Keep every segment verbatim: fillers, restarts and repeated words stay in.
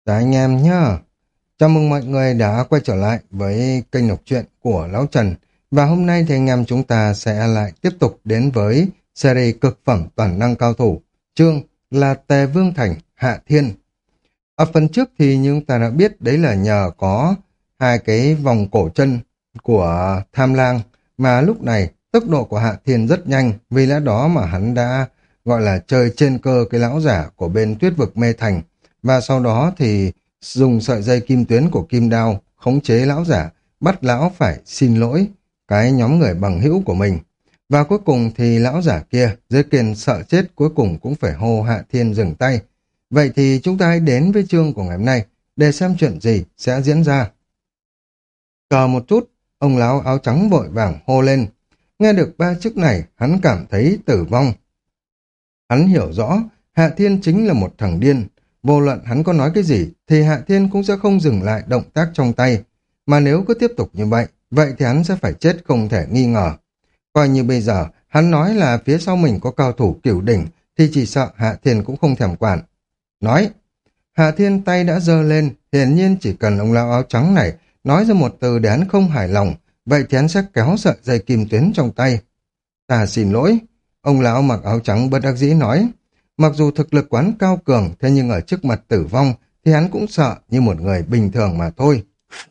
Chào anh em nhá. Chào mừng mọi người đã quay trở lại với kênh đọc truyện của Lão Trần. Và hôm nay thì anh em chúng ta sẽ lại tiếp tục đến với series cực phẩm toàn năng cao thủ. Chương là Tề Vương Thành Hạ Thiên. Ở phần trước thì như chúng ta đã biết đấy là nhờ có hai cái vòng cổ chân của Tham Lang mà lúc này tốc độ của Hạ Thiên rất nhanh, vì lẽ đó mà hắn đã gọi là chơi trên cơ cái lão giả của bên Tuyết Vực Mê Thành, và sau đó thì dùng sợi dây kim tuyến của kim đao khống chế lão giả, bắt lão phải xin lỗi cái nhóm người bằng hữu của mình. Và cuối cùng thì lão giả kia dưới kiền sợ chết cuối cùng cũng phải hô Hạ Thiên dừng tay. Vậy thì chúng ta hãy đến với chương của ngày hôm nay để xem chuyện gì sẽ diễn ra. Chờ một chút, ông lão áo trắng vội vàng hô lên. Nghe được ba chữ này, hắn cảm thấy tử vong. Hắn hiểu rõ, Hạ Thiên chính là một thằng điên. Vô luận hắn có nói cái gì, thì Hạ Thiên cũng sẽ không dừng lại động tác trong tay. Mà nếu cứ tiếp tục như vậy, vậy thì hắn sẽ phải chết không thể nghi ngờ. Coi như bây giờ, hắn nói là phía sau mình có cao thủ cửu đỉnh, thì chỉ sợ Hạ Thiên cũng không thèm quản. Nói, Hạ Thiên tay đã giơ lên, hiển nhiên chỉ cần ông lão áo trắng này nói ra một từ để hắn không hài lòng, vậy thì hắn sẽ kéo sợi dây kim tuyến trong tay. Ta xin lỗi, ông lão mặc áo trắng bất đắc dĩ nói. Mặc dù thực lực quán cao cường, thế nhưng ở trước mặt tử vong thì hắn cũng sợ như một người bình thường mà thôi.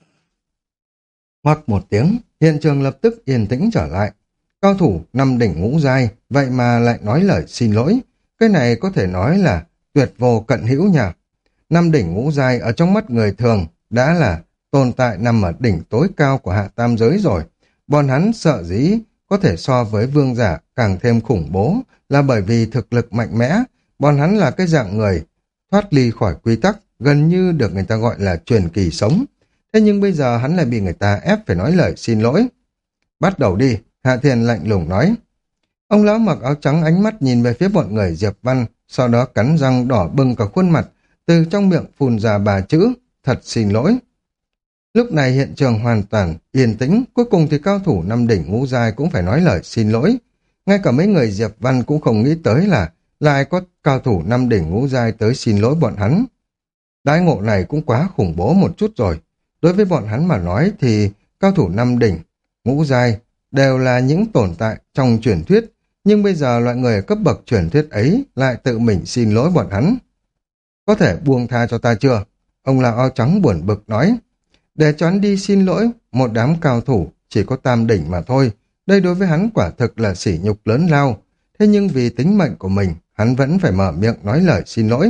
Hoặc một tiếng, hiện trường lập tức yên tĩnh trở lại. Cao thủ năm đỉnh ngũ giai, vậy mà lại nói lời xin lỗi. Cái này có thể nói là tuyệt vô cận hữu nhỉ. Năm đỉnh ngũ giai ở trong mắt người thường đã là tồn tại nằm ở đỉnh tối cao của hạ tam giới rồi. Bọn hắn sợ dĩ có thể so với vương giả càng thêm khủng bố là bởi vì thực lực mạnh mẽ. Bọn hắn là cái dạng người thoát ly khỏi quy tắc, gần như được người ta gọi là truyền kỳ sống. Thế nhưng bây giờ hắn lại bị người ta ép phải nói lời xin lỗi. Bắt đầu đi, Hạ Thiên lạnh lùng nói. Ông lão mặc áo trắng ánh mắt nhìn về phía bọn người Diệp Văn, sau đó cắn răng đỏ bừng cả khuôn mặt, từ trong miệng phun ra ba chữ, thật xin lỗi. Lúc này hiện trường hoàn toàn yên tĩnh, cuối cùng thì cao thủ năm đỉnh ngũ giai cũng phải nói lời xin lỗi. Ngay cả mấy người Diệp Văn cũng không nghĩ tới là lại có cao thủ năm đỉnh ngũ giai tới xin lỗi bọn hắn. Đãi ngộ này cũng quá khủng bố một chút rồi. Đối với bọn hắn mà nói thì cao thủ năm đỉnh, ngũ giai đều là những tồn tại trong truyền thuyết, nhưng bây giờ loại người ở cấp bậc truyền thuyết ấy lại tự mình xin lỗi bọn hắn. Có thể buông tha cho ta chưa? Ông lão áo trắng buồn bực nói. Để cho hắn đi xin lỗi, một đám cao thủ chỉ có tam đỉnh mà thôi. Đây đối với hắn quả thực là sỉ nhục lớn lao. Thế nhưng vì tính mệnh của mình, hắn vẫn phải mở miệng nói lời xin lỗi.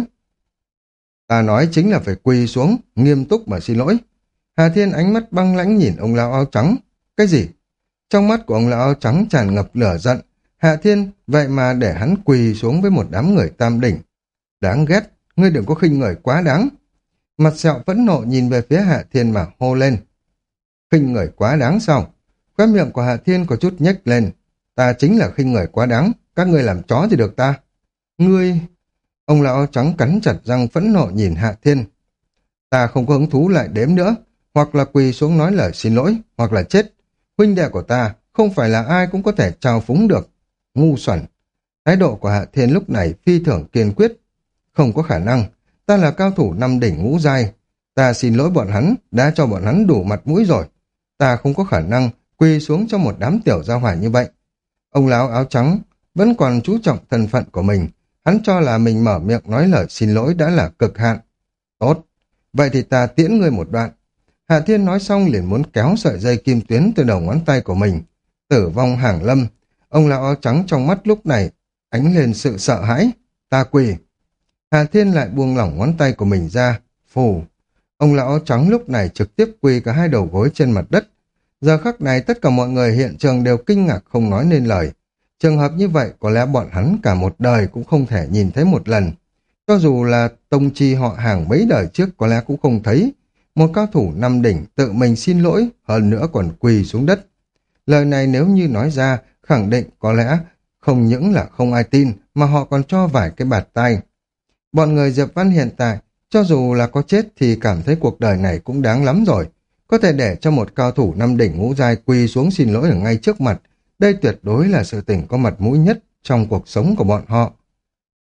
Ta nói chính là phải quỳ xuống, nghiêm túc mà xin lỗi. Hà Thiên ánh mắt băng lãnh nhìn ông lão áo trắng. Cái gì? Trong mắt của ông lão áo trắng tràn ngập lửa giận. Hà Thiên vậy mà để hắn quỳ xuống với một đám người tam đỉnh. Đáng ghét, ngươi đừng có khinh người quá đáng. Mặt sẹo phẫn nộ nhìn về phía Hạ Thiên mà hô lên. Khinh người quá đáng sao? Khóe miệng của Hạ Thiên có chút nhếch lên. Ta chính là khinh người quá đáng, các ngươi làm chó thì được ta. Ngươi... Ông lão áo trắng cắn chặt răng phẫn nộ nhìn Hạ Thiên. Ta không có hứng thú lại đếm nữa, hoặc là quỳ xuống nói lời xin lỗi, hoặc là chết. Huynh đệ của ta không phải là ai cũng có thể trao phúng được. Ngu xuẩn. Thái độ của Hạ Thiên lúc này phi thường kiên quyết. Không có khả năng, ta là cao thủ năm đỉnh ngũ giai. Ta xin lỗi bọn hắn, đã cho bọn hắn đủ mặt mũi rồi. Ta không có khả năng quỳ xuống cho một đám tiểu gia hỏa như vậy. Ông lão áo trắng vẫn còn chú trọng thân phận của mình. Hắn cho là mình mở miệng nói lời xin lỗi đã là cực hạn. Tốt, vậy thì ta tiễn ngươi một đoạn. Hạ Thiên nói xong liền muốn kéo sợi dây kim tuyến từ đầu ngón tay của mình. Tử vong hàng lâm. Ông lão áo trắng trong mắt lúc này ánh lên sự sợ hãi. Ta quỳ. Hạ Thiên lại buông lỏng ngón tay của mình ra. Phù. Ông lão áo trắng lúc này trực tiếp quỳ cả hai đầu gối trên mặt đất. Giờ khắc này tất cả mọi người hiện trường đều kinh ngạc không nói nên lời. Trường hợp như vậy có lẽ bọn hắn cả một đời cũng không thể nhìn thấy một lần. Cho dù là tông chi họ hàng mấy đời trước có lẽ cũng không thấy. Một cao thủ năm đỉnh tự mình xin lỗi, hơn nữa còn quỳ xuống đất. Lời này nếu như nói ra, khẳng định có lẽ không những là không ai tin, mà họ còn cho vài cái bạt tai. Bọn người Diệp Văn hiện tại, cho dù là có chết thì cảm thấy cuộc đời này cũng đáng lắm rồi. Có thể để cho một cao thủ năm đỉnh ngũ giai quỳ xuống xin lỗi ở ngay trước mặt, đây tuyệt đối là sự tình có mặt mũi nhất trong cuộc sống của bọn họ.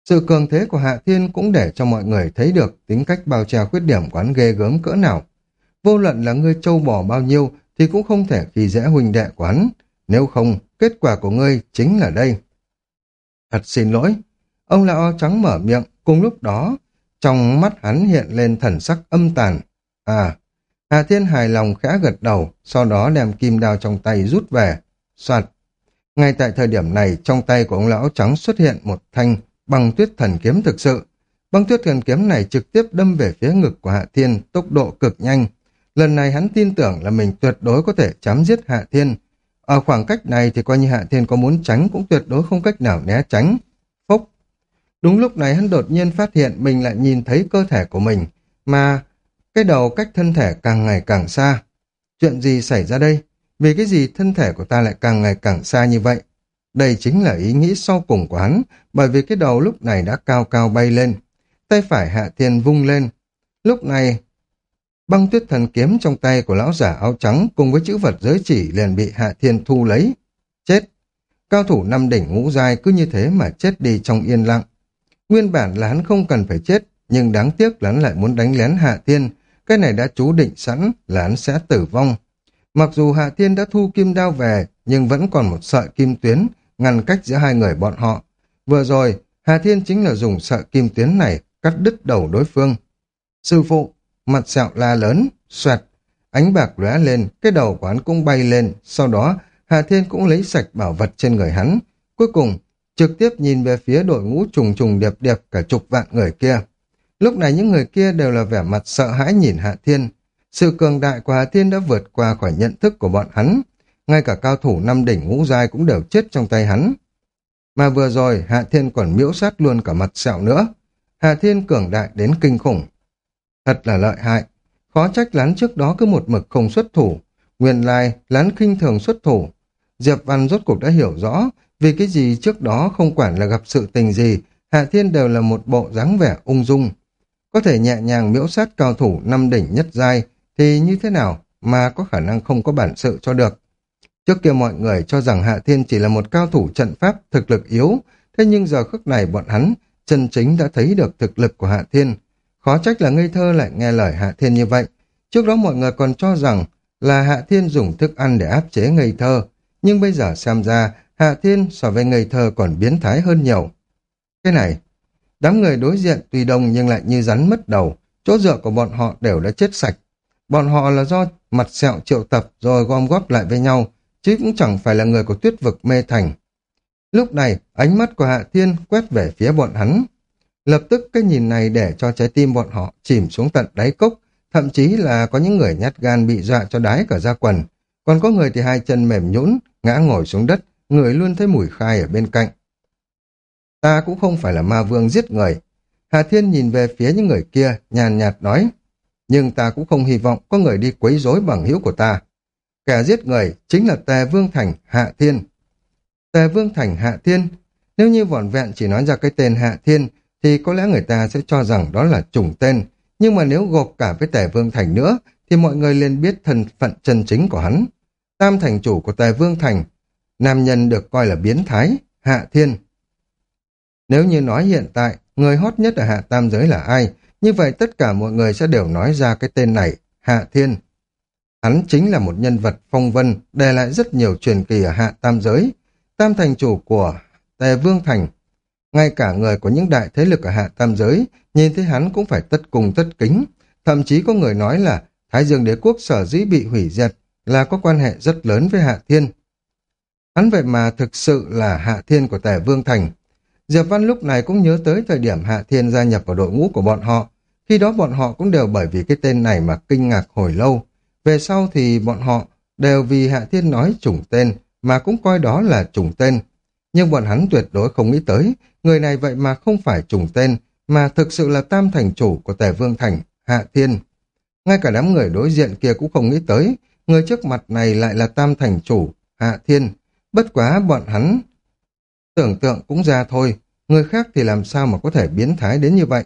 Sự cường thế của Hạ Thiên cũng để cho mọi người thấy được tính cách bao che khuyết điểm của hắn ghê gớm cỡ nào. Vô luận là ngươi trâu bò bao nhiêu thì cũng không thể khi dễ huynh đệ của hắn. Nếu không, kết quả của ngươi chính là đây. Thật xin lỗi. Ông lão áo trắng mở miệng, cùng lúc đó, trong mắt hắn hiện lên thần sắc âm tàn. À, Hà Thiên hài lòng khẽ gật đầu, sau đó đem kim đao trong tay rút về. Soạt. Ngay tại thời điểm này, trong tay của ông lão áo trắng xuất hiện một thanh băng tuyết thần kiếm thực sự. Băng tuyết thần kiếm này trực tiếp đâm về phía ngực của Hạ Thiên, tốc độ cực nhanh. Lần này hắn tin tưởng là mình tuyệt đối có thể chém giết Hạ Thiên. Ở khoảng cách này thì coi như Hạ Thiên có muốn tránh cũng tuyệt đối không cách nào né tránh. Phốc. Đúng lúc này hắn đột nhiên phát hiện mình lại nhìn thấy cơ thể của mình, mà cái đầu cách thân thể càng ngày càng xa. Chuyện gì xảy ra đây? Vì cái gì thân thể của ta lại càng ngày càng xa như vậy? Đây chính là ý nghĩ sau cùng của hắn, bởi vì cái đầu lúc này đã cao cao bay lên. Tay phải Hạ Thiên vung lên. Lúc này, băng tuyết thần kiếm trong tay của lão giả áo trắng cùng với chữ vật giới chỉ liền bị Hạ Thiên thu lấy. Chết! Cao thủ năm đỉnh ngũ giai cứ như thế mà chết đi trong yên lặng. Nguyên bản là hắn không cần phải chết, nhưng đáng tiếc là hắn lại muốn đánh lén Hạ Thiên. Cái này đã chú định sẵn là hắn sẽ tử vong. Mặc dù Hạ Thiên đã thu kim đao về, nhưng vẫn còn một sợi kim tuyến ngăn cách giữa hai người bọn họ. Vừa rồi, Hạ Thiên chính là dùng sợi kim tuyến này cắt đứt đầu đối phương. Sư phụ, mặt sẹo la lớn, xoẹt, ánh bạc lóe lên, cái đầu của hắn cũng bay lên, sau đó Hạ Thiên cũng lấy sạch bảo vật trên người hắn. Cuối cùng, trực tiếp nhìn về phía đội ngũ trùng trùng điệp điệp cả chục vạn người kia. Lúc này những người kia đều là vẻ mặt sợ hãi nhìn Hạ Thiên. Sự cường đại của Hạ Thiên đã vượt qua khỏi nhận thức của bọn hắn. Ngay cả cao thủ năm đỉnh ngũ giai cũng đều chết trong tay hắn. Mà vừa rồi Hạ Thiên còn miễu sát luôn cả mặt sẹo nữa. Hạ Thiên cường đại đến kinh khủng. Thật là lợi hại. Khó trách lán trước đó cứ một mực không xuất thủ. Nguyên lai lán khinh thường xuất thủ. Diệp Văn rốt cuộc đã hiểu rõ vì cái gì trước đó không quản là gặp sự tình gì, Hạ Thiên đều là một bộ dáng vẻ ung dung. Có thể nhẹ nhàng miễu sát cao thủ năm đỉnh nhất giai thì như thế nào mà có khả năng không có bản sự cho được. Trước kia mọi người cho rằng Hạ Thiên chỉ là một cao thủ trận pháp thực lực yếu, thế nhưng giờ khắc này bọn hắn chân chính đã thấy được thực lực của Hạ Thiên. Khó trách là ngây thơ lại nghe lời Hạ Thiên như vậy. Trước đó mọi người còn cho rằng là Hạ Thiên dùng thức ăn để áp chế ngây thơ, nhưng bây giờ xem ra Hạ Thiên so với ngây thơ còn biến thái hơn nhiều. Cái này, đám người đối diện tuy đông nhưng lại như rắn mất đầu, chỗ dựa của bọn họ đều đã chết sạch. Bọn họ là do mặt sẹo triệu tập rồi gom góp lại với nhau, chứ cũng chẳng phải là người của Tuyết vực mê thành. Lúc này, ánh mắt của Hạ Thiên quét về phía bọn hắn. Lập tức cái nhìn này để cho trái tim bọn họ chìm xuống tận đáy cốc, thậm chí là có những người nhát gan bị dọa cho đái cả da quần, còn có người thì hai chân mềm nhũn ngã ngồi xuống đất, người luôn thấy mùi khai ở bên cạnh. Ta cũng không phải là ma vương giết người. Hà Thiên nhìn về phía những người kia, nhàn nhạt nói, nhưng ta cũng không hy vọng có người đi quấy rối bằng hữu của ta. Kẻ giết người chính là Tề Vương Thành Hạ Thiên. Tề Vương Thành Hạ Thiên, nếu như vỏn vẹn chỉ nói ra cái tên Hạ Thiên, thì có lẽ người ta sẽ cho rằng đó là chủng tên, nhưng mà nếu gộp cả với Tề Vương Thành nữa, thì mọi người liền biết thân phận chân chính của hắn. Tam thành chủ của Tề Vương Thành, nam nhân được coi là biến thái, Hạ Thiên. Nếu như nói hiện tại, người hot nhất ở Hạ Tam giới là ai, như vậy tất cả mọi người sẽ đều nói ra cái tên này, Hạ Thiên. Hắn chính là một nhân vật phong vân, để lại rất nhiều truyền kỳ ở Hạ Tam giới, tam thành chủ của Tề Vương Thành. Ngay cả người của những đại thế lực ở Hạ Tam giới, nhìn thấy hắn cũng phải tất cung tất kính. Thậm chí có người nói là Thái Dương Đế Quốc sở dĩ bị hủy diệt là có quan hệ rất lớn với Hạ Thiên. Hắn vậy mà thực sự là Hạ Thiên của Tề Vương Thành. Diệp Văn lúc này cũng nhớ tới thời điểm Hạ Thiên gia nhập vào đội ngũ của bọn họ. Khi đó bọn họ cũng đều bởi vì cái tên này mà kinh ngạc hồi lâu. Về sau thì bọn họ đều vì Hạ Thiên nói chủng tên mà cũng coi đó là chủng tên. Nhưng bọn hắn tuyệt đối không nghĩ tới, người này vậy mà không phải chủng tên, mà thực sự là tam thành chủ của Tề Vương Thành, Hạ Thiên. Ngay cả đám người đối diện kia cũng không nghĩ tới, người trước mặt này lại là tam thành chủ, Hạ Thiên. Bất quá bọn hắn tưởng tượng cũng ra thôi, người khác thì làm sao mà có thể biến thái đến như vậy.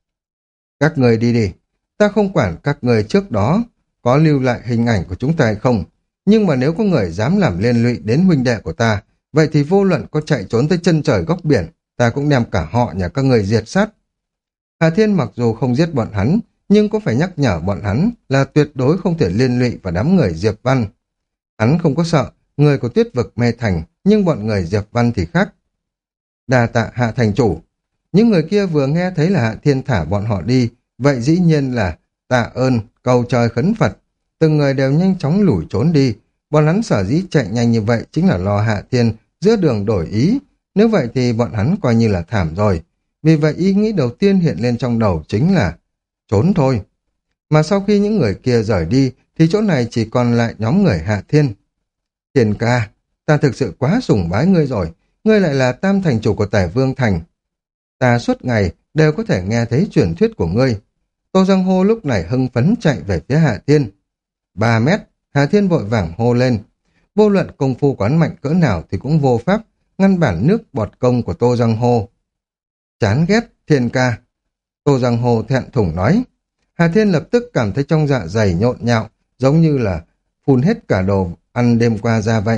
Các người đi đi, ta không quản các người trước đó có lưu lại hình ảnh của chúng ta hay không, nhưng mà nếu có người dám làm liên lụy đến huynh đệ của ta, vậy thì vô luận có chạy trốn tới chân trời góc biển, ta cũng đem cả họ nhà các người diệt sát. Hà Thiên mặc dù không giết bọn hắn, nhưng cũng phải nhắc nhở bọn hắn là tuyệt đối không thể liên lụy vào đám người Diệp Văn. Hắn không có sợ người của Tuyết Vực Mê Thành, nhưng bọn người Diệp Văn thì khác. Đa tạ Hạ thành chủ. Những người kia vừa nghe thấy là Hạ Thiên thả bọn họ đi, vậy dĩ nhiên là tạ ơn, cầu trời khấn Phật. Từng người đều nhanh chóng lủi trốn đi. Bọn hắn sở dĩ chạy nhanh như vậy chính là lo Hạ Thiên giữa đường đổi ý. Nếu vậy thì bọn hắn coi như là thảm rồi. Vì vậy ý nghĩ đầu tiên hiện lên trong đầu chính là trốn thôi. Mà sau khi những người kia rời đi thì chỗ này chỉ còn lại nhóm người Hạ Thiên. Thiên ca, ta thực sự quá sủng bái ngươi rồi. Ngươi lại là tam thành chủ của Tể Vương Thành. Ta suốt ngày đều có thể nghe thấy truyền thuyết của ngươi. Tô Giang Hô lúc này hưng phấn chạy về phía Hạ Thiên. Ba mét, Hạ Thiên vội vàng hô lên. Vô luận công phu quán mạnh cỡ nào thì cũng vô pháp ngăn bản nước bọt công của Tô Giang Hô. Chán ghét, Thiên ca. Tô Giang Hô thẹn thùng nói. Hà Thiên lập tức cảm thấy trong dạ dày nhộn nhạo, giống như là phun hết cả đồ ăn đêm qua ra vậy.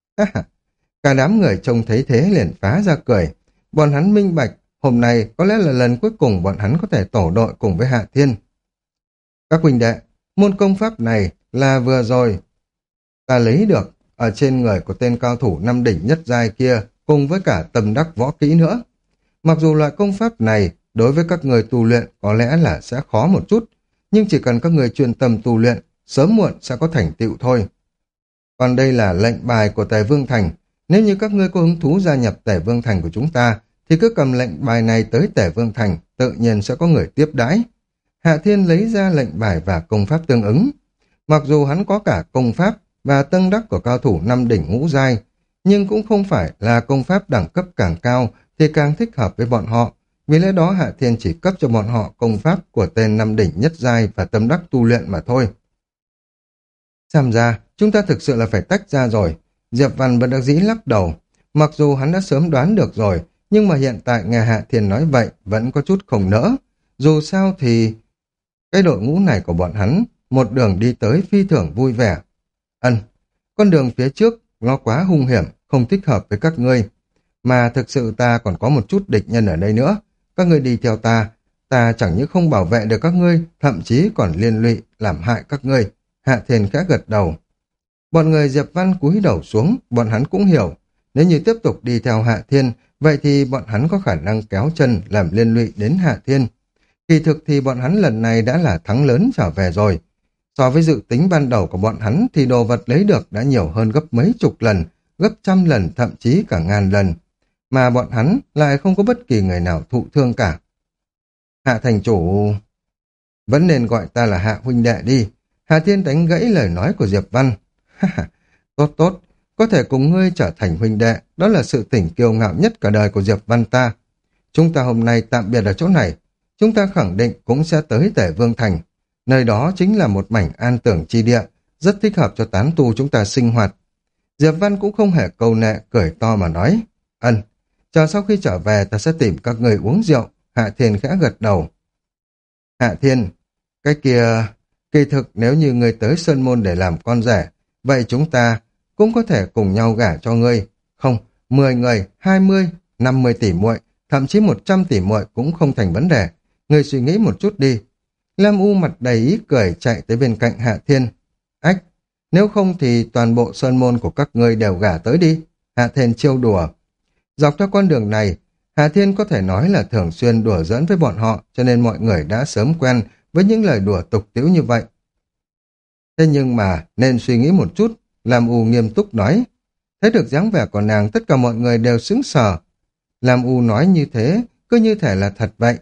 Cả đám người trông thấy thế liền phá ra cười. Bọn hắn minh bạch, hôm nay có lẽ là lần cuối cùng bọn hắn có thể tổ đội cùng với Hạ Thiên. Các huynh đệ, môn công pháp này là vừa rồi ta lấy được ở trên người của tên cao thủ năm đỉnh nhất giai kia, cùng với cả tâm đắc võ kỹ nữa. Mặc dù loại công pháp này đối với các người tu luyện có lẽ là sẽ khó một chút, nhưng chỉ cần các người chuyên tâm tu luyện, sớm muộn sẽ có thành tựu thôi. Còn đây là lệnh bài của Tề Vương Thành. Nếu như các ngươi có hứng thú gia nhập Tề Vương Thành của chúng ta, thì cứ cầm lệnh bài này tới Tề Vương Thành, tự nhiên sẽ có người tiếp đãi. Hạ Thiên lấy ra lệnh bài và công pháp tương ứng. Mặc dù hắn có cả công pháp và tâm đắc của cao thủ năm đỉnh ngũ giai, nhưng cũng không phải là công pháp đẳng cấp càng cao thì càng thích hợp với bọn họ. Vì lẽ đó Hạ Thiên chỉ cấp cho bọn họ công pháp của tên năm đỉnh nhất giai và tâm đắc tu luyện mà thôi. Xem ra, chúng ta thực sự là phải tách ra rồi. Diệp Văn bất đắc dĩ lắc đầu. Mặc dù hắn đã sớm đoán được rồi, nhưng mà hiện tại nghe Hạ Thiên nói vậy vẫn có chút không nỡ. Dù sao thì cái đội ngũ này của bọn hắn một đường đi tới phi thường vui vẻ. Ân, con đường phía trước nó quá hung hiểm, không thích hợp với các ngươi. Mà thực sự ta còn có một chút địch nhân ở đây nữa. Các ngươi đi theo ta, ta chẳng những không bảo vệ được các ngươi, thậm chí còn liên lụy làm hại các ngươi. Hạ Thiên khẽ gật đầu. Bọn người Diệp Văn cúi đầu xuống, bọn hắn cũng hiểu. Nếu như tiếp tục đi theo Hạ Thiên, vậy thì bọn hắn có khả năng kéo chân làm liên lụy đến Hạ Thiên. Kỳ thực thì bọn hắn lần này đã là thắng lớn trở về rồi. So với dự tính ban đầu của bọn hắn thì đồ vật lấy được đã nhiều hơn gấp mấy chục lần, gấp trăm lần, thậm chí cả ngàn lần. Mà bọn hắn lại không có bất kỳ người nào thụ thương cả. Hạ thành chủ... Vẫn nên gọi ta là Hạ huynh đệ đi. Hạ Thiên đánh gãy lời nói của Diệp Văn. Tốt tốt, có thể cùng ngươi trở thành huynh đệ, đó là sự tỉnh kiêu ngạo nhất cả đời của Diệp Văn ta. Chúng ta hôm nay tạm biệt ở chỗ này, chúng ta khẳng định cũng sẽ tới Tể Vương Thành. Nơi đó chính là một mảnh an tưởng chi địa, rất thích hợp cho tán tu chúng ta sinh hoạt. Diệp Văn cũng không hề câu nệ, cười to mà nói. Ân, chờ sau khi trở về ta sẽ tìm các người uống rượu. Hạ Thiên khẽ gật đầu. Hạ Thiên, cái kia... Kỳ thực nếu như ngươi tới Sơn Môn để làm con rể, vậy chúng ta cũng có thể cùng nhau gả cho ngươi. Không, mười người, hai mươi, năm mươi tỷ muội, thậm chí một trăm tỷ muội cũng không thành vấn đề. Ngươi suy nghĩ một chút đi. Lam U mặt đầy ý cười chạy tới bên cạnh Hạ Thiên. Ách, nếu không thì toàn bộ Sơn Môn của các ngươi đều gả tới đi. Hạ Thiên trêu đùa. Dọc theo con đường này, Hạ Thiên có thể nói là thường xuyên đùa giỡn với bọn họ, cho nên mọi người đã sớm quen với những lời đùa tục tĩu như vậy. Thế nhưng mà nên suy nghĩ một chút, Lam U nghiêm túc nói. Thấy được dáng vẻ của nàng, tất cả mọi người đều sững sờ. Lam U nói như thế, cứ như thể là thật vậy.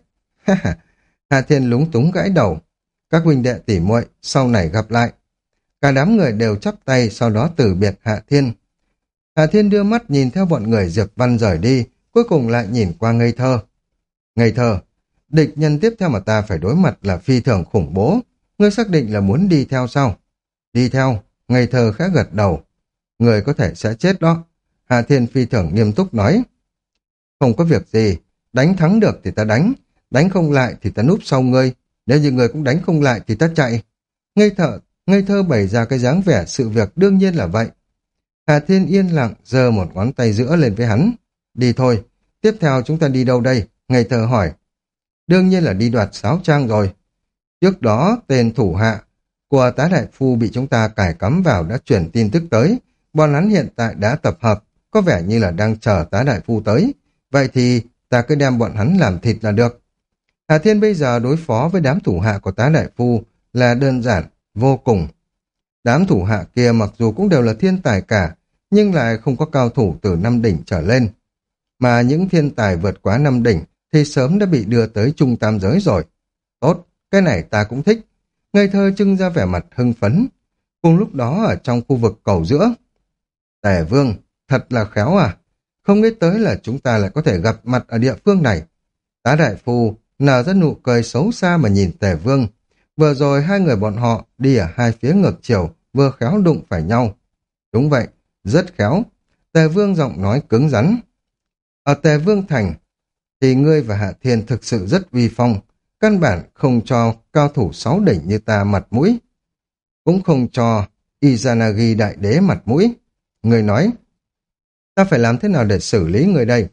Hạ Thiên lúng túng gãi đầu. Các huynh đệ tỉ muội sau này gặp lại. Cả đám người đều chắp tay, sau đó từ biệt Hạ Thiên. Hạ Thiên đưa mắt nhìn theo bọn người Diệp Văn rời đi, cuối cùng lại nhìn qua Ngây Thơ. Ngây Thơ, địch nhân tiếp theo mà ta phải đối mặt là phi thường khủng bố. Ngươi xác định là muốn đi theo sao? Đi theo, Ngây Thơ khẽ gật đầu. Người có thể sẽ chết đó. Hạ Thiên phi thường nghiêm túc nói. Không có việc gì, đánh thắng được thì ta đánh, đánh không lại thì ta núp sau ngươi. Nếu như người cũng đánh không lại thì ta chạy. Ngây Thơ, Ngây Thơ bày ra cái dáng vẻ sự việc đương nhiên là vậy. Hạ Thiên yên lặng giơ một ngón tay giữa lên với hắn. Đi thôi, Tiếp theo chúng ta đi đâu đây? Ngây thơ hỏi. Đương nhiên là đi đoạt sáo trang rồi. Trước đó, tên thủ hạ của tá đại phu bị chúng ta cài cắm vào đã chuyển tin tức tới. Bọn hắn hiện tại đã tập hợp, có vẻ như là đang chờ tá đại phu tới. Vậy thì ta cứ đem bọn hắn làm thịt là được. Hạ Thiên bây giờ đối phó với đám thủ hạ của tá đại phu là đơn giản, vô cùng. Đám thủ hạ kia mặc dù cũng đều là thiên tài cả, nhưng lại không có cao thủ từ năm đỉnh trở lên. Mà những thiên tài vượt quá năm đỉnh thì sớm đã bị đưa tới trung tam giới rồi. Tốt, cái này ta cũng thích. Ngây thơ trưng ra vẻ mặt hưng phấn. Cùng lúc đó ở trong khu vực cầu giữa. Tề Vương, thật là khéo à. Không nghĩ tới là chúng ta lại có thể gặp mặt ở địa phương này. Tá đại phu nở ra nụ cười xấu xa mà nhìn Tề Vương. Vừa rồi hai người bọn họ đi ở hai phía ngược chiều, vừa khéo đụng phải nhau. Đúng vậy, rất khéo. Tề Vương giọng nói cứng rắn. Ở Tề Vương Thành thì ngươi và Hạ Thiên thực sự rất uy phong, căn bản không cho cao thủ sáu đỉnh như ta mặt mũi, cũng không cho Izanagi đại đế mặt mũi. Ngươi nói, ta phải làm thế nào để xử lý người đây?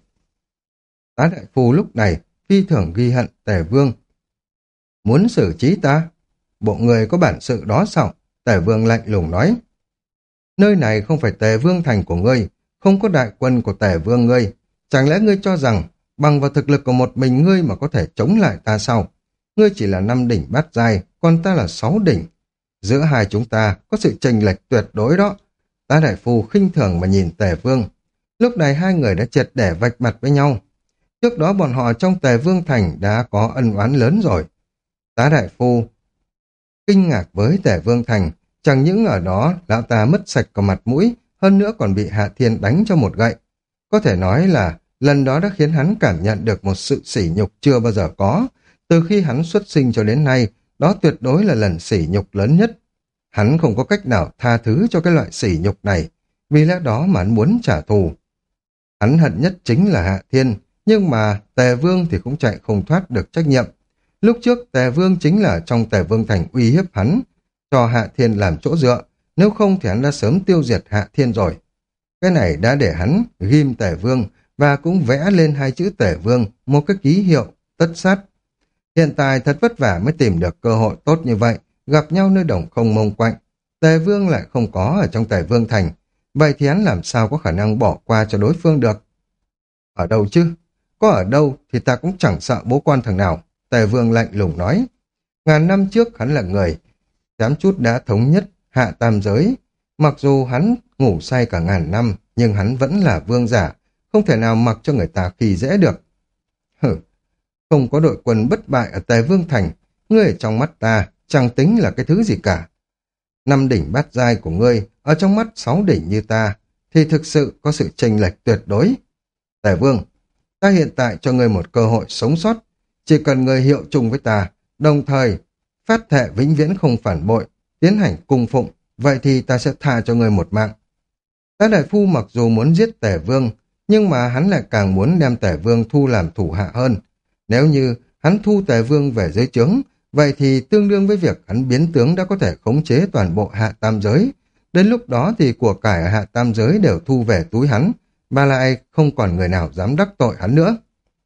Tá đại phu lúc này phi thường ghi hận Tề Vương. Muốn xử trí ta? Bộ người có bản sự đó sao? Tề Vương lạnh lùng nói. Nơi này không phải Tề Vương Thành của ngươi, không có đại quân của Tề Vương ngươi. Chẳng lẽ ngươi cho rằng bằng vào thực lực của một mình ngươi mà có thể chống lại ta sao? Ngươi chỉ là năm đỉnh bát giai, còn ta là sáu đỉnh. Giữa hai chúng ta có sự chênh lệch tuyệt đối đó. Tá đại phu khinh thường mà nhìn Tề Vương. Lúc này hai người đã triệt để vạch mặt với nhau. Trước đó bọn họ trong Tề Vương Thành đã có ân oán lớn rồi. Tá đại phu kinh ngạc với Tề Vương Thành, chẳng những ở đó lão ta mất sạch cả mặt mũi, hơn nữa còn bị Hạ Thiên đánh cho một gậy. Có thể nói là lần đó đã khiến hắn cảm nhận được một sự sỉ nhục chưa bao giờ có. Từ khi hắn xuất sinh cho đến nay, đó tuyệt đối là lần sỉ nhục lớn nhất. Hắn không có cách nào tha thứ cho cái loại sỉ nhục này, vì lẽ đó mà hắn muốn trả thù. Hắn hận nhất chính là Hạ Thiên, nhưng mà Tề Vương thì cũng chạy không thoát được trách nhiệm. Lúc trước Tề Vương chính là trong Tề Vương Thành uy hiếp hắn, cho Hạ Thiên làm chỗ dựa, nếu không thì hắn đã sớm tiêu diệt Hạ Thiên rồi. Cái này đã để hắn ghim Tề Vương và cũng vẽ lên hai chữ Tề Vương, một cái ký hiệu tất sát. Hiện tại thật vất vả mới tìm được cơ hội tốt như vậy, gặp nhau nơi đồng không mông quạnh. Tề Vương lại không có ở trong Tề Vương Thành, vậy thì hắn làm sao có khả năng bỏ qua cho đối phương được? Ở đâu chứ? Có ở đâu thì ta cũng chẳng sợ bố quan thằng nào. Tề Vương lạnh lùng nói. Ngàn năm trước hắn là người dám chút đã thống nhất hạ tam giới. Mặc dù hắn ngủ say cả ngàn năm, nhưng hắn vẫn là vương giả, không thể nào mặc cho người ta khi dễ được. Hử, không có đội quân bất bại ở Tề Vương Thành, ngươi ở trong mắt ta chẳng tính là cái thứ gì cả. Năm đỉnh bát giai của ngươi ở trong mắt sáu đỉnh như ta thì thực sự có sự chênh lệch tuyệt đối. Tề Vương, ta hiện tại cho ngươi một cơ hội sống sót, chỉ cần ngươi hiệu chung với ta, đồng thời phát thệ vĩnh viễn không phản bội, tiến hành cung phụng, vậy thì ta sẽ tha cho ngươi một mạng. Tá đại phu mặc dù muốn giết Tề Vương, nhưng mà hắn lại càng muốn đem Tề Vương thu làm thủ hạ hơn. Nếu như hắn thu Tề Vương về dưới trướng, vậy thì tương đương với việc hắn biến tướng đã có thể khống chế toàn bộ hạ tam giới. Đến lúc đó thì của cải ở hạ tam giới đều thu về túi hắn, mà lại không còn người nào dám đắc tội hắn nữa.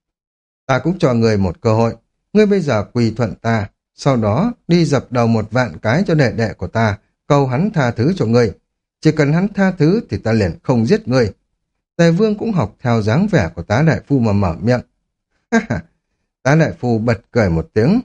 Ta cũng cho người một cơ hội, ngươi bây giờ quỳ thuận ta, sau đó đi dập đầu một vạn cái cho đệ đệ của ta, cầu hắn tha thứ cho ngươi. Chỉ cần hắn tha thứ thì ta liền không giết ngươi. Tề Vương cũng học theo dáng vẻ của tá đại phu mà mở miệng. Ha ha, tá đại phu bật cười một tiếng.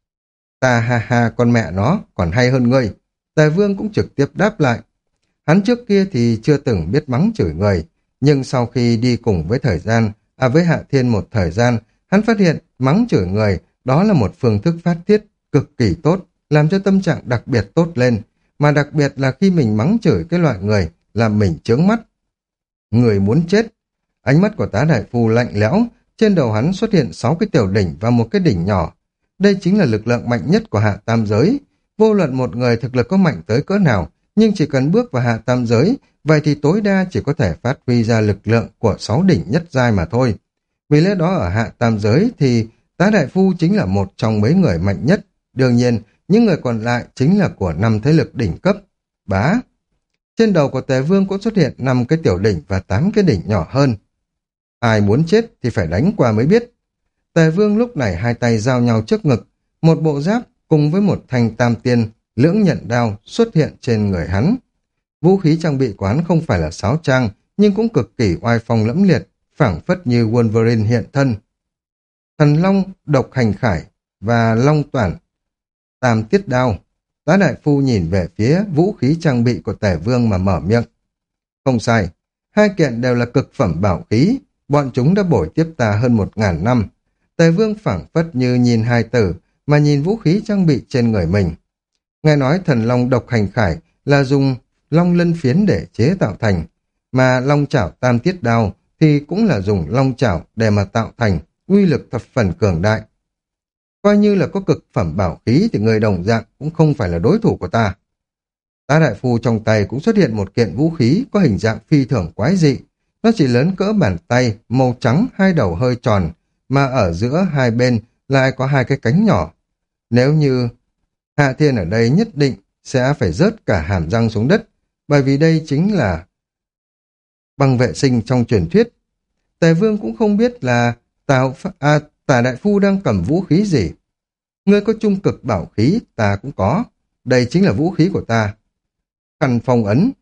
Ta ha ha con mẹ nó, còn hay hơn ngươi. Tề Vương cũng trực tiếp đáp lại. Hắn trước kia thì chưa từng biết mắng chửi người, nhưng sau khi đi cùng với thời gian, à với Hạ Thiên một thời gian, hắn phát hiện mắng chửi người đó là một phương thức phát tiết cực kỳ tốt, làm cho tâm trạng đặc biệt tốt lên, mà đặc biệt là khi mình mắng chửi cái loại người làm mình chướng mắt. Người muốn chết. Ánh mắt của tá đại phu lạnh lẽo, trên đầu hắn xuất hiện sáu cái tiểu đỉnh và một cái đỉnh nhỏ. Đây chính là lực lượng mạnh nhất của hạ tam giới. Vô luận một người thực lực có mạnh tới cỡ nào, nhưng chỉ cần bước vào hạ tam giới, vậy thì tối đa chỉ có thể phát huy ra lực lượng của sáu đỉnh nhất giai mà thôi. Vì lẽ đó ở hạ tam giới thì tá đại phu chính là một trong mấy người mạnh nhất. Đương nhiên, những người còn lại chính là của năm thế lực đỉnh cấp. Bá! Trên đầu của Tề Vương cũng xuất hiện năm cái tiểu đỉnh và tám cái đỉnh nhỏ hơn. Ai muốn chết thì phải đánh qua mới biết. Tề Vương lúc này hai tay giao nhau trước ngực, một bộ giáp cùng với một thanh tam tiên lưỡng nhận đao xuất hiện trên người hắn. Vũ khí trang bị của hắn không phải là sáo trang, nhưng cũng cực kỳ oai phong lẫm liệt, phảng phất như Wolverine hiện thân. Thần Long, Độc Hành Khải và Long Toản, Tam Tiết Đao. Tá đại phu nhìn về phía vũ khí trang bị của Tề Vương mà mở miệng. Không sai, hai kiện đều là cực phẩm bảo khí, bọn chúng đã bồi tiếp ta hơn một ngàn năm. Tề Vương phảng phất như nhìn hai tử, mà nhìn vũ khí trang bị trên người mình. Nghe nói thần Long Độc Hành Khải là dùng long lân phiến để chế tạo thành, mà long chảo Tam Tiết Đao thì cũng là dùng long chảo để mà tạo thành, uy lực thập phần cường đại. Coi như là có cực phẩm bảo khí thì người đồng dạng cũng không phải là đối thủ của ta. Tá đại phu trong tay cũng xuất hiện một kiện vũ khí có hình dạng phi thường quái dị. Nó chỉ lớn cỡ bàn tay, màu trắng, hai đầu hơi tròn, mà ở giữa hai bên lại có hai cái cánh nhỏ. Nếu như Hạ Thiên ở đây nhất định sẽ phải rớt cả hàm răng xuống đất, bởi vì đây chính là băng vệ sinh trong truyền thuyết. Tề Vương cũng không biết là Tào à, Tả đại phu đang cầm vũ khí gì. Ngươi có trung cực bảo khí, ta cũng có. Đây chính là vũ khí của ta. Khăn phong ấn.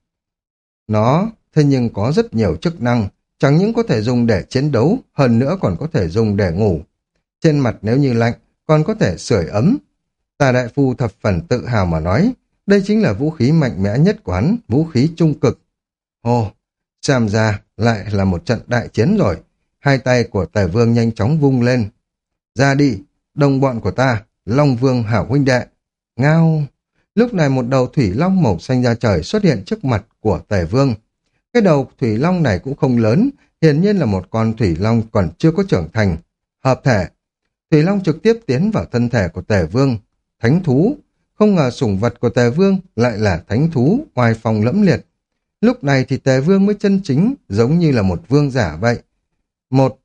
Nó, thế nhưng có rất nhiều chức năng, chẳng những có thể dùng để chiến đấu, hơn nữa còn có thể dùng để ngủ. Trên mặt nếu như lạnh, còn có thể sưởi ấm. Tả đại phu thập phần tự hào mà nói, đây chính là vũ khí mạnh mẽ nhất của hắn, vũ khí trung cực. Ồ, xem ra lại là một trận đại chiến rồi. Hai tay của Tề Vương nhanh chóng vung lên. Ra đi, đồng bọn của ta, Long Vương hảo huynh đệ. Ngao. Lúc này một đầu thủy long màu xanh da trời xuất hiện trước mặt của Tề Vương. Cái đầu thủy long này cũng không lớn, hiển nhiên là một con thủy long còn chưa có trưởng thành. Hợp thể. Thủy long trực tiếp tiến vào thân thể của Tề Vương. Thánh thú. Không ngờ sủng vật của Tề Vương lại là thánh thú, oai phong lẫm liệt. Lúc này thì Tề Vương mới chân chính, giống như là một vương giả vậy. Một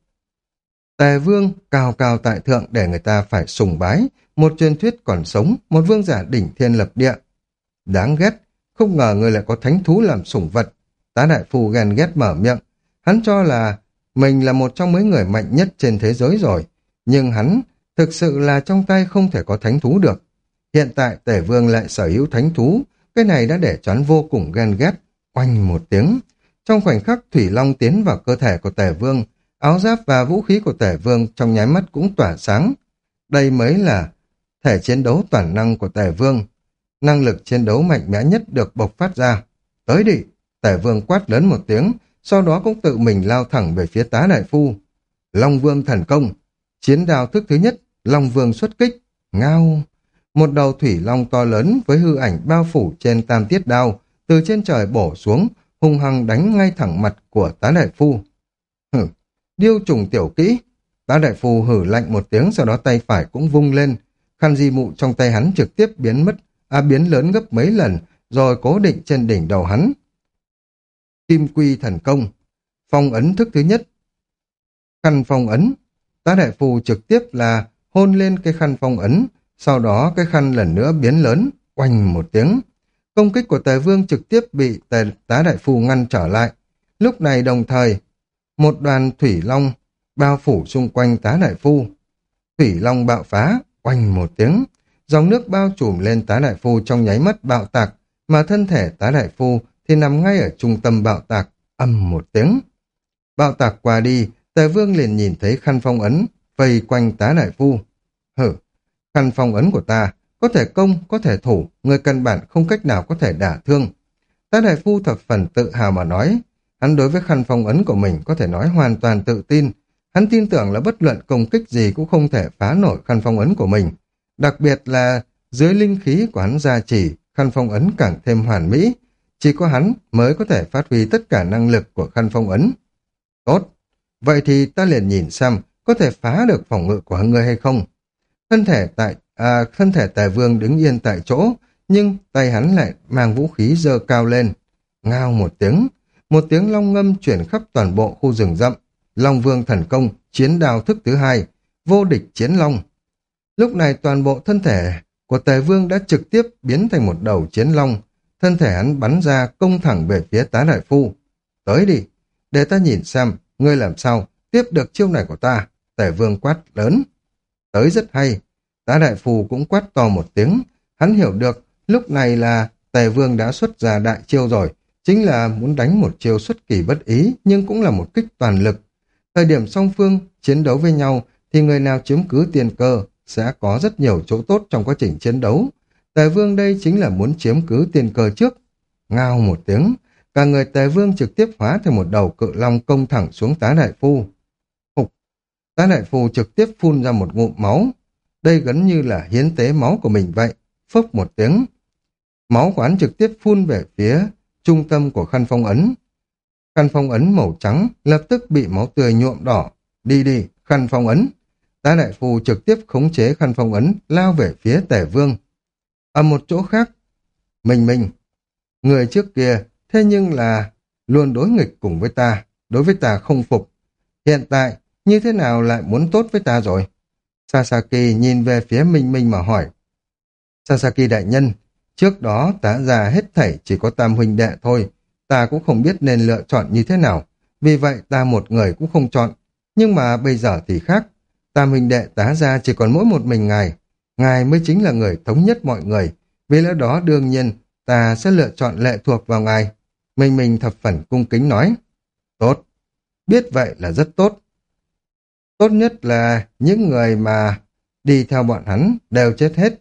Tề Vương cao cao tại thượng để người ta phải sùng bái, một truyền thuyết còn sống, một vương giả đỉnh thiên lập địa. Đáng ghét, không ngờ người lại có thánh thú làm sủng vật. Tá đại phu ghen ghét mở miệng, hắn cho là mình là một trong mấy người mạnh nhất trên thế giới rồi, nhưng hắn thực sự là trong tay không thể có thánh thú được. Hiện tại Tề Vương lại sở hữu thánh thú, cái này đã để cho hắn vô cùng ghen ghét. Oanh một tiếng, trong khoảnh khắc thủy long tiến vào cơ thể của Tề Vương, áo giáp và vũ khí của Tề Vương trong nháy mắt cũng tỏa sáng. Đây mới là thể chiến đấu toàn năng của Tề Vương. Năng lực chiến đấu mạnh mẽ nhất được bộc phát ra. Tới đi! Tề Vương quát lớn một tiếng, sau đó cũng tự mình lao thẳng về phía Tá đại phu. Long Vương thần công. Chiến đao thức thứ nhất, Long Vương xuất kích. Ngao! Một đầu thủy long to lớn với hư ảnh bao phủ trên tam tiết đao, từ trên trời bổ xuống, hung hăng đánh ngay thẳng mặt của Tá đại phu. Hử! Điêu trùng tiểu kỹ. Tá đại phu hử lạnh một tiếng, sau đó tay phải cũng vung lên. Khăn di mụ trong tay hắn trực tiếp biến mất, à biến lớn gấp mấy lần, rồi cố định trên đỉnh đầu hắn. Kim quy thần công. Phong ấn thức thứ nhất. Khăn phong ấn. Tá đại phu trực tiếp là hôn lên cái khăn phong ấn, sau đó cái khăn lần nữa biến lớn, oanh một tiếng. Công kích của Tề Vương trực tiếp bị tề, Tá đại phu ngăn trở lại. Lúc này đồng thời, một đoàn thủy long bao phủ xung quanh Tá đại phu. Thủy long bạo phá, oanh một tiếng. Dòng nước bao trùm lên Tá đại phu trong nháy mắt bạo tạc, mà thân thể Tá đại phu thì nằm ngay ở trung tâm bạo tạc, âm một tiếng. Bạo tạc qua đi, Tề Vương liền nhìn thấy khăn phong ấn vây quanh Tá đại phu. Hử, khăn phong ấn của ta có thể công, có thể thủ, người căn bản không cách nào có thể đả thương. Tá đại phu thập phần tự hào mà nói, hắn đối với khăn phong ấn của mình có thể nói hoàn toàn tự tin. Hắn tin tưởng là bất luận công kích gì cũng không thể phá nổi khăn phong ấn của mình. Đặc biệt là dưới linh khí của hắn gia trì, khăn phong ấn càng thêm hoàn mỹ. Chỉ có hắn mới có thể phát huy tất cả năng lực của khăn phong ấn. Tốt, vậy thì ta liền nhìn xem có thể phá được phòng ngự của người hay không. Thân thể tại à, thân thể Tề Vương đứng yên tại chỗ, nhưng tay hắn lại mang vũ khí giơ cao lên. Ngao một tiếng, một tiếng long ngâm chuyển khắp toàn bộ khu rừng rậm. Long Vương thần công, chiến đao thức thứ hai, vô địch chiến long. Lúc này toàn bộ thân thể của Tề Vương đã trực tiếp biến thành một đầu chiến long. Thân thể hắn bắn ra công thẳng về phía Tá đại phu. Tới đi, để ta nhìn xem, ngươi làm sao tiếp được chiêu này của ta. Tề Vương quát lớn. Tới rất hay. Tá đại phù cũng quát to một tiếng. Hắn hiểu được lúc này là Tề Vương đã xuất ra đại chiêu rồi. Chính là muốn đánh một chiêu xuất kỳ bất ý, nhưng cũng là một kích toàn lực. Thời điểm song phương chiến đấu với nhau thì người nào chiếm cứ tiền cơ sẽ có rất nhiều chỗ tốt trong quá trình chiến đấu. Tề Vương đây chính là muốn chiếm cứ tiền cơ trước. Ngao một tiếng, cả người Tề Vương trực tiếp hóa thành một đầu cự long công thẳng xuống Tá đại phu. Hục, Tá đại phu trực tiếp phun ra một ngụm máu. Đây gần như là hiến tế máu của mình vậy. Phốc một tiếng, máu của hắn trực tiếp phun về phía trung tâm của khăn phong ấn. Khăn phong ấn màu trắng lập tức bị máu tươi nhuộm đỏ. Đi đi, khăn phong ấn. Tá đại phu trực tiếp khống chế khăn phong ấn lao về phía Tề Vương. Ở một chỗ khác, Minh Minh, người trước kia thế nhưng là luôn đối nghịch cùng với ta, đối với ta không phục. Hiện tại, như thế nào lại muốn tốt với ta rồi? Sasaki nhìn về phía Minh Minh mà hỏi. Sasaki đại nhân, trước đó tá ra hết thảy chỉ có tam huynh đệ thôi, ta cũng không biết nên lựa chọn như thế nào, vì vậy ta một người cũng không chọn. Nhưng mà bây giờ thì khác, tam huynh đệ tá ra chỉ còn mỗi một mình ngài, ngài mới chính là người thống nhất mọi người, vì lẽ đó đương nhiên ta sẽ lựa chọn lệ thuộc vào ngài. Minh Minh thập phần cung kính nói. Tốt, biết vậy là rất tốt. Tốt nhất là những người mà đi theo bọn hắn đều chết hết.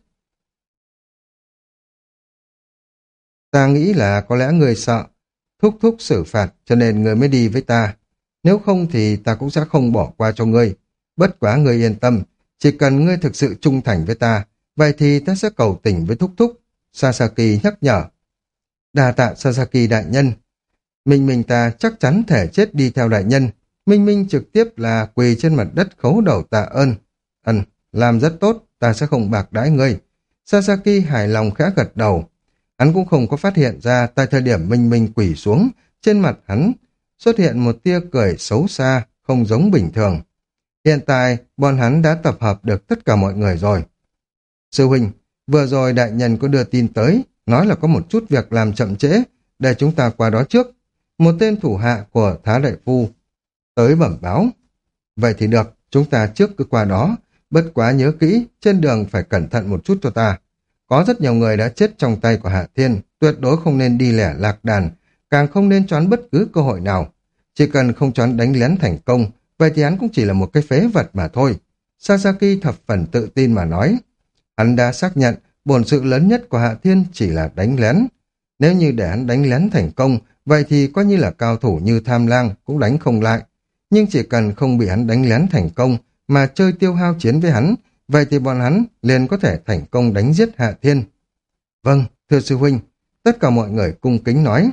Ta nghĩ là có lẽ người sợ thúc thúc xử phạt cho nên người mới đi với ta. Nếu không thì ta cũng sẽ không bỏ qua cho ngươi. Bất quá ngươi yên tâm, chỉ cần ngươi thực sự trung thành với ta, vậy thì ta sẽ cầu tình với thúc thúc. Sasaki nhắc nhở. Đà tạ Sasaki đại nhân. Minh Minh ta chắc chắn thể chết đi theo đại nhân. Minh Minh trực tiếp là quỳ trên mặt đất khấu đầu tạ ơn. Ừm, làm rất tốt, ta sẽ không bạc đãi ngươi. Sasaki hài lòng khẽ gật đầu. Hắn cũng không có phát hiện ra tại thời điểm Minh Minh quỳ xuống, trên mặt hắn xuất hiện một tia cười xấu xa, không giống bình thường. Hiện tại, bọn hắn đã tập hợp được tất cả mọi người rồi. Sư huynh, vừa rồi đại nhân có đưa tin tới, nói là có một chút việc làm chậm trễ, để chúng ta qua đó trước. Một tên thủ hạ của Tá đại phu tới bẩm báo. Vậy thì được, chúng ta trước cứ qua đó, bất quá nhớ kỹ, trên đường phải cẩn thận một chút cho ta. Có rất nhiều người đã chết trong tay của Hạ Thiên, tuyệt đối không nên đi lẻ lạc đàn, càng không nên choán bất cứ cơ hội nào. Chỉ cần không choán đánh lén thành công, vậy thì hắn cũng chỉ là một cái phế vật mà thôi. Sasaki thập phần tự tin mà nói. Hắn đã xác nhận bổn sự lớn nhất của Hạ Thiên chỉ là đánh lén. Nếu như để hắn đánh lén thành công, vậy thì coi như là cao thủ như Tham Lang cũng đánh không lại. Nhưng chỉ cần không bị hắn đánh lén thành công mà chơi tiêu hao chiến với hắn, vậy thì bọn hắn liền có thể thành công đánh giết Hạ Thiên. Vâng, thưa sư huynh, tất cả mọi người cung kính nói.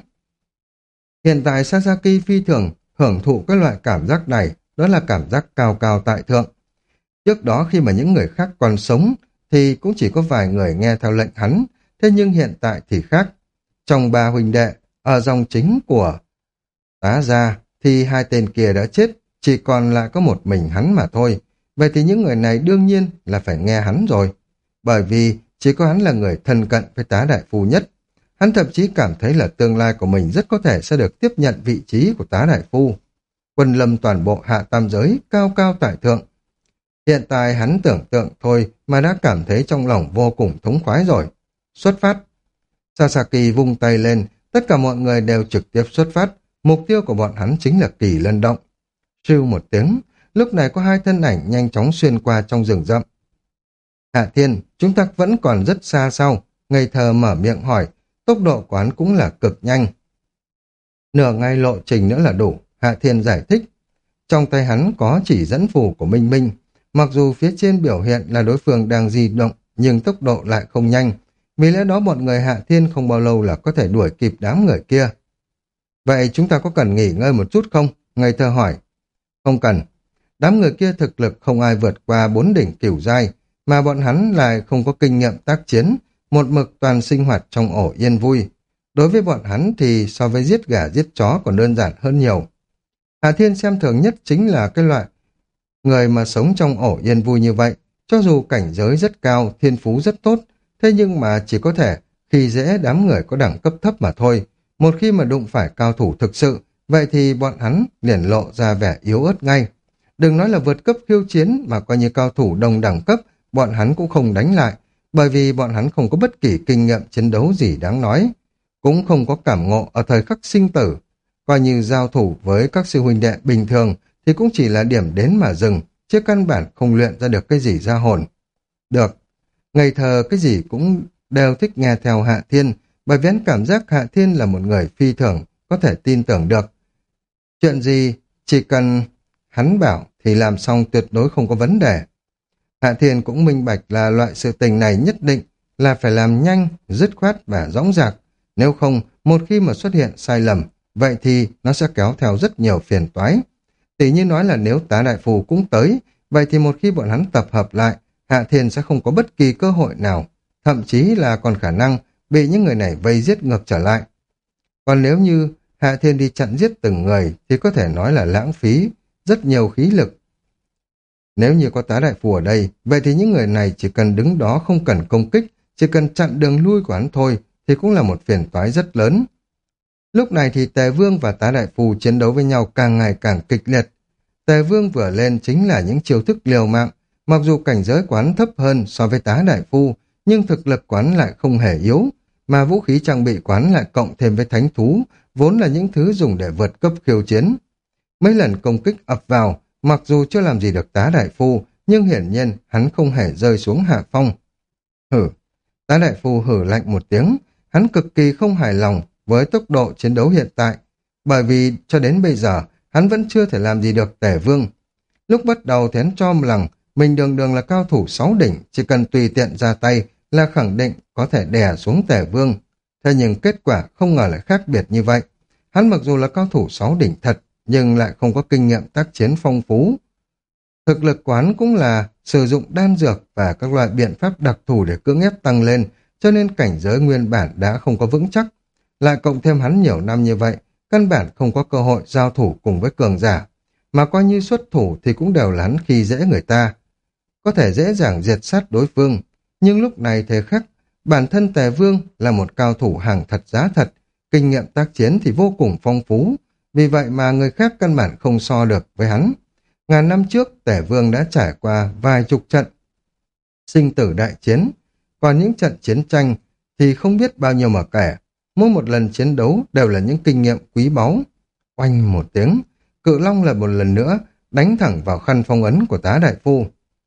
Hiện tại Sasaki phi thường hưởng thụ các loại cảm giác này, đó là cảm giác cao cao tại thượng. Trước đó khi mà những người khác còn sống thì cũng chỉ có vài người nghe theo lệnh hắn, thế nhưng hiện tại thì khác. Trong ba huynh đệ, ở dòng chính của Tá gia thì hai tên kia đã chết, chỉ còn lại có một mình hắn mà thôi. Vậy thì những người này đương nhiên là phải nghe hắn rồi. Bởi vì chỉ có hắn là người thân cận với Tá đại phu nhất. Hắn thậm chí cảm thấy là tương lai của mình rất có thể sẽ được tiếp nhận vị trí của Tá đại phu. Quân lâm toàn bộ hạ tam giới, cao cao tại thượng. Hiện tại hắn tưởng tượng thôi mà đã cảm thấy trong lòng vô cùng thống khoái rồi. Xuất phát. Sasaki vung tay lên, tất cả mọi người đều trực tiếp xuất phát. Mục tiêu của bọn hắn chính là Kỳ Lân Động. Sưu một tiếng, lúc này có hai thân ảnh nhanh chóng xuyên qua trong rừng rậm. Hạ Thiên, chúng ta vẫn còn rất xa sau. Ngây thơ mở miệng hỏi, tốc độ của hắn cũng là cực nhanh. Nửa ngày lộ trình nữa là đủ, Hạ Thiên giải thích. Trong tay hắn có chỉ dẫn phù của Minh Minh. Mặc dù phía trên biểu hiện là đối phương đang di động, nhưng tốc độ lại không nhanh. Vì lẽ đó bọn người Hạ Thiên không bao lâu là có thể đuổi kịp đám người kia. Vậy chúng ta có cần nghỉ ngơi một chút không? Ngây thơ hỏi. Không cần. Đám người kia thực lực không ai vượt qua bốn đỉnh cửu giai, mà bọn hắn lại không có kinh nghiệm tác chiến, một mực toàn sinh hoạt trong ổ yên vui. Đối với bọn hắn thì so với giết gà giết chó còn đơn giản hơn nhiều. Hạ Thiên xem thường nhất chính là cái loại người mà sống trong ổ yên vui như vậy. Cho dù cảnh giới rất cao, thiên phú rất tốt, thế nhưng mà chỉ có thể khi dễ đám người có đẳng cấp thấp mà thôi. Một khi mà đụng phải cao thủ thực sự, vậy thì bọn hắn liền lộ ra vẻ yếu ớt ngay. Đừng nói là vượt cấp khiêu chiến mà coi như cao thủ đồng đẳng cấp, bọn hắn cũng không đánh lại, bởi vì bọn hắn không có bất kỳ kinh nghiệm chiến đấu gì đáng nói, cũng không có cảm ngộ ở thời khắc sinh tử. Coi như giao thủ với các sư huynh đệ bình thường thì cũng chỉ là điểm đến mà dừng, chứ căn bản không luyện ra được cái gì ra hồn. Được, ngây thơ cái gì cũng đều thích nghe theo Hạ Thiên, bởi vì hắn cảm giác Hạ Thiên là một người phi thường, có thể tin tưởng được. Chuyện gì, chỉ cần hắn bảo thì làm xong tuyệt đối không có vấn đề. Hạ Thiên cũng minh bạch là loại sự tình này nhất định là phải làm nhanh, dứt khoát và dõng dạc. Nếu không, một khi mà xuất hiện sai lầm, vậy thì nó sẽ kéo theo rất nhiều phiền toái. Tỷ như nói là nếu Tá Đại Phù cũng tới, vậy thì một khi bọn hắn tập hợp lại, Hạ Thiên sẽ không có bất kỳ cơ hội nào, thậm chí là còn khả năng bị những người này vây giết ngược trở lại. Còn nếu như Hạ Thiên đi chặn giết từng người thì có thể nói là lãng phí rất nhiều khí lực. Nếu như có Tá Đại Phù ở đây, vậy thì những người này chỉ cần đứng đó không cần công kích, chỉ cần chặn đường lui của hắn thôi thì cũng là một phiền toái rất lớn. Lúc này thì Tề Vương và Tá Đại Phù chiến đấu với nhau càng ngày càng kịch liệt. Tề Vương vừa lên chính là những chiêu thức liều mạng, mặc dù cảnh giới quán thấp hơn so với Tá Đại Phu, nhưng thực lực quán lại không hề yếu, mà vũ khí trang bị quán lại cộng thêm với thánh thú, vốn là những thứ dùng để vượt cấp khiêu chiến. Mấy lần công kích ập vào, mặc dù chưa làm gì được Tá Đại Phu, nhưng hiển nhiên hắn không hề rơi xuống hạ phong. Hử, Tá Đại Phu hử lạnh một tiếng, hắn cực kỳ không hài lòng với tốc độ chiến đấu hiện tại, bởi vì cho đến bây giờ hắn vẫn chưa thể làm gì được Tề Vương. Lúc bắt đầu thì hắn cho rằng mình đường đường là cao thủ sáu đỉnh, chỉ cần tùy tiện ra tay là khẳng định có thể đè xuống Tề Vương. Thế nhưng kết quả không ngờ lại khác biệt như vậy. Hắn mặc dù là cao thủ sáu đỉnh thật, nhưng lại không có kinh nghiệm tác chiến phong phú. Thực lực quán cũng là sử dụng đan dược và các loại biện pháp đặc thù để cưỡng ép tăng lên, cho nên cảnh giới nguyên bản đã không có vững chắc. Lại cộng thêm hắn nhiều năm như vậy, căn bản không có cơ hội giao thủ cùng với cường giả, mà coi như xuất thủ thì cũng đều là hắn khi dễ người ta. Có thể dễ dàng diệt sát đối phương, nhưng lúc này thế khác, bản thân Tề Vương là một cao thủ hàng thật giá thật, kinh nghiệm tác chiến thì vô cùng phong phú, vì vậy mà người khác căn bản không so được với hắn. Ngàn năm trước, Tề Vương đã trải qua vài chục trận sinh tử đại chiến, còn những trận chiến tranh thì không biết bao nhiêu mà kể. Mỗi một lần chiến đấu đều là những kinh nghiệm quý báu. Oanh một tiếng, Cự Long lại một lần nữa đánh thẳng vào khăn phong ấn của Tá Đại Phu.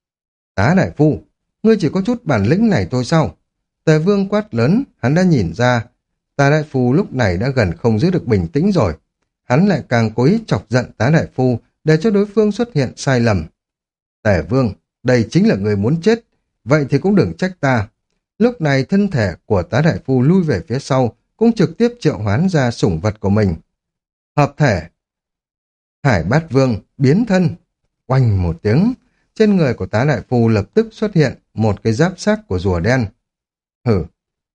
Tá Đại Phu, ngươi chỉ có chút bản lĩnh này thôi sao? Tề Vương quát lớn, hắn đã nhìn ra. Tá Đại Phu lúc này đã gần không giữ được bình tĩnh rồi. Hắn lại càng cố ý chọc giận Tá Đại Phu để cho đối phương xuất hiện sai lầm. Tề Vương, đây chính là người muốn chết, vậy thì cũng đừng trách ta. Lúc này thân thể của Tá Đại Phu lui về phía sau, cũng trực tiếp triệu hoán ra sủng vật của mình. Hợp thể. Hải Bát Vương biến thân. Oanh một tiếng, trên người của Tá Đại Phu lập tức xuất hiện một cái giáp xác của rùa đen. Hử.